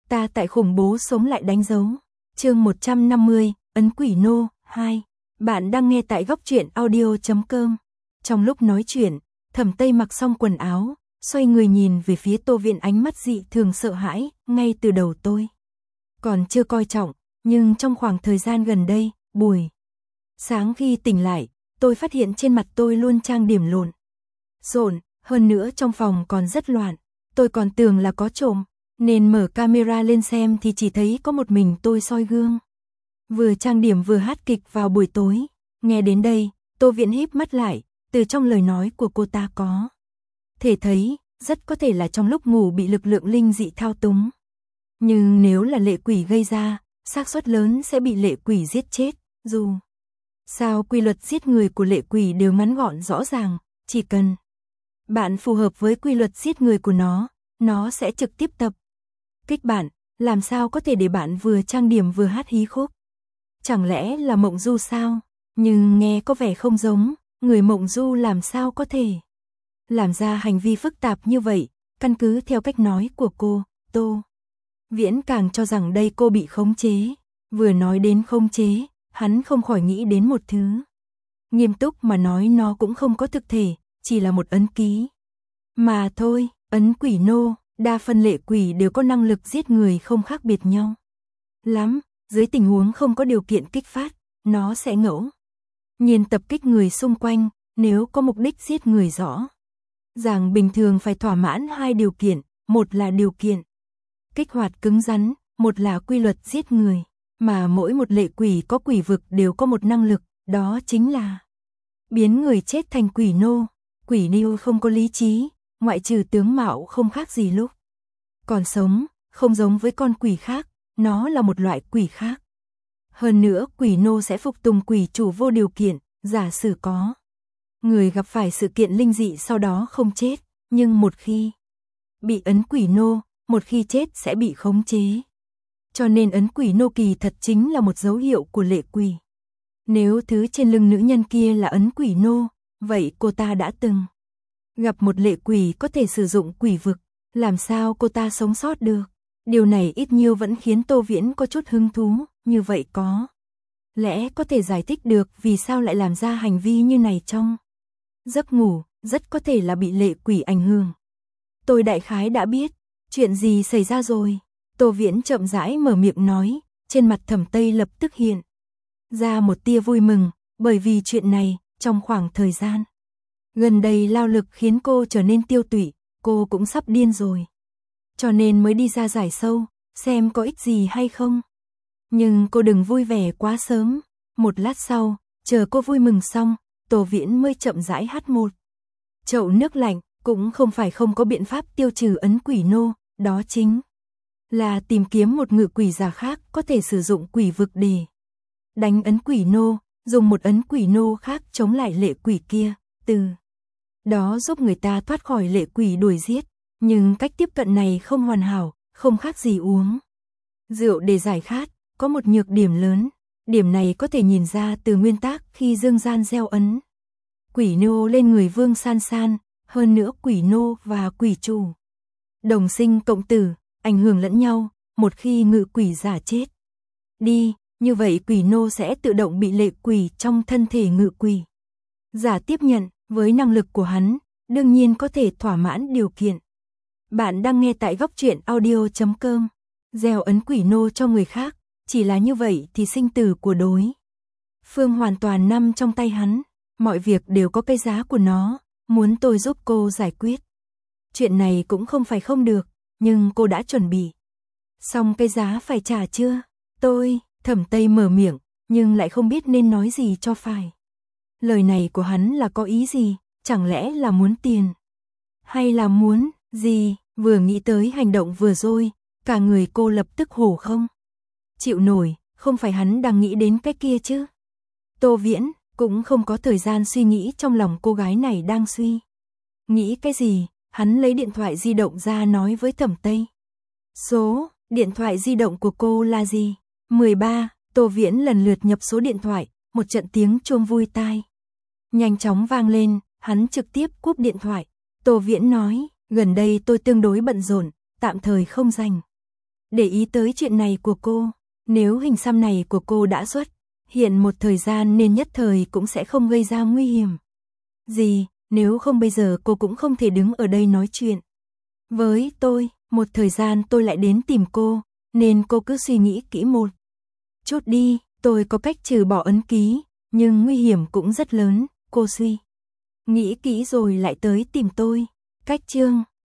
Ta tại khủng bố sống lại đánh dấu. Chương 150, ấn quỷ nô 2. Bạn đang nghe tại góc truyện audio.com. Trong lúc nói chuyện, Thẩm Tây mặc xong quần áo, xoay người nhìn về phía Tô Viễn, ánh mắt dị thường sợ hãi. Ngay từ đầu tôi còn chưa coi trọng, nhưng trong khoảng thời gian gần đây, buổi sáng khi tỉnh lại, tôi phát hiện trên mặt tôi luôn trang điểm lộn xộn, hơn nữa trong phòng còn rất loạn. Tôi còn tưởng là có trộm, nên mở camera lên xem thì chỉ thấy có một mình tôi soi gương, vừa trang điểm vừa hát kịch vào buổi tối. Nghe đến đây, Tô Viễn híp mắt lại, từ trong lời nói của cô ta có thể thấy, rất có thể là trong lúc ngủ bị lực lượng linh dị thao túng. Nhưng nếu là lệ quỷ gây ra, xác suất lớn sẽ bị lệ quỷ giết chết. Dù sao quy luật giết người của lệ quỷ đều ngắn gọn rõ ràng, chỉ cần bạn phù hợp với quy luật giết người của nó sẽ trực tiếp tập kích bạn, làm sao có thể để bạn vừa trang điểm vừa hát hí khúc. Chẳng lẽ là mộng du sao? Nhưng nghe có vẻ không giống, người mộng du làm sao có thể làm ra hành vi phức tạp như vậy. Căn cứ theo cách nói của cô, Tô Viễn càng cho rằng đây cô bị khống chế. Vừa nói đến khống chế, hắn không khỏi nghĩ đến một thứ. Nghiêm túc mà nói, nó cũng không có thực thể, chỉ là một ấn ký mà thôi. Ấn quỷ nô, đa phần lệ quỷ đều có năng lực giết người không khác biệt nhau lắm. Dưới tình huống không có điều kiện kích phát, nó sẽ ngẫu nhiên tập kích người xung quanh. Nếu có mục đích giết người rõ ràng, bình thường phải thỏa mãn hai điều kiện, một là điều kiện kích hoạt cứng rắn, một là quy luật giết người. Mà mỗi một lệ quỷ có quỷ vực đều có một năng lực, đó chính là biến người chết thành quỷ nô. Quỷ nô không có lý trí, ngoại trừ tướng mạo không khác gì lúc còn sống, không giống với con quỷ khác, nó là một loại quỷ khác. Hơn nữa, quỷ nô sẽ phục tùng quỷ chủ vô điều kiện. Giả sử có người gặp phải sự kiện linh dị sau đó không chết, nhưng một khi bị ấn quỷ nô, một khi chết sẽ bị khống chế. Cho nên ấn quỷ nô kỳ thật chính là một dấu hiệu của lệ quỷ. Nếu thứ trên lưng nữ nhân kia là ấn quỷ nô, vậy cô ta đã từng gặp một lệ quỷ có thể sử dụng quỷ vực, làm sao cô ta sống sót được? Điều này ít nhiều vẫn khiến Tô Viễn có chút hứng thú. Như vậy có lẽ có thể giải thích được vì sao lại làm ra hành vi như này trong giấc ngủ, rất có thể là bị lệ quỷ ảnh hưởng. Tôi đại khái đã biết chuyện gì xảy ra rồi. Tô Viễn chậm rãi mở miệng nói, trên mặt Thẩm Tây lập tức hiện ra một tia vui mừng, bởi vì chuyện này, trong khoảng thời gian gần đây lao lực khiến cô trở nên tiêu tụy, cô cũng sắp điên rồi. Cho nên mới đi ra giải sâu, xem có ích gì hay không. Nhưng cô đừng vui vẻ quá sớm. Một lát sau, chờ cô vui mừng xong, Tô Viễn mới chậm rãi hắt một chậu nước lạnh. Cũng không phải không có biện pháp tiêu trừ ấn quỷ nô, đó chính là tìm kiếm một ngự quỷ giả khác có thể sử dụng quỷ vực để đánh ấn quỷ nô, dùng một ấn quỷ nô khác chống lại lệ quỷ kia, từ đó giúp người ta thoát khỏi lệ quỷ đuổi giết. Nhưng cách tiếp cận này không hoàn hảo, không khác gì uống rượu để giải khát, có một nhược điểm lớn. Điểm này có thể nhìn ra từ nguyên tắc khi Dương Gian gieo ấn quỷ nô lên người Vương San San. Hơn nữa quỷ nô và quỷ chủ đồng sinh cộng tử, ảnh hưởng lẫn nhau. Một khi ngự quỷ giả chết đi, như vậy quỷ nô sẽ tự động bị lệ quỷ trong thân thể ngự quỷ giả tiếp nhận. Với năng lực của hắn, đương nhiên có thể thỏa mãn điều kiện. Bạn đang nghe tại góc truyện audio.com. Gieo ấn quỷ nô cho người khác, chỉ là như vậy thì sinh tử của đối phương hoàn toàn nằm trong tay hắn. Mọi việc đều có cái giá của nó. Muốn tôi giúp cô giải quyết chuyện này cũng không phải không được, nhưng cô đã chuẩn bị xong cái giá phải trả chưa? Thẩm Tây mở miệng, nhưng lại không biết nên nói gì cho phải. Lời này của hắn là có ý gì? Chẳng lẽ là muốn tiền? Hay là muốn gì? Vừa nghĩ tới hành động vừa rồi, cả người cô lập tức hổ không chịu nổi. Không phải hắn đang nghĩ đến cái kia chứ? Tô Viễn cũng không có thời gian suy nghĩ trong lòng cô gái này đang suy nghĩ cái gì. Hắn lấy điện thoại di động ra nói với Thẩm Tây. Số điện thoại di động của cô là gì? 13. Tô Viễn lần lượt nhập số điện thoại, một trận tiếng chuông vui tai nhanh chóng vang lên. Hắn trực tiếp cúp điện thoại. Tô Viễn nói, gần đây tôi tương đối bận rộn, tạm thời không rảnh để ý tới chuyện này của cô. Nếu hình xăm này của cô đã xuất hiện một thời gian nên nhất thời cũng sẽ không gây ra nguy hiểm gì, nếu không bây giờ cô cũng không thể đứng ở đây nói chuyện với tôi, một thời gian tôi lại đến tìm cô, nên cô cứ suy nghĩ kỹ một chút đi, tôi có cách trừ bỏ ấn ký, nhưng nguy hiểm cũng rất lớn, cô suy nghĩ kỹ rồi lại tới tìm tôi. Cách chương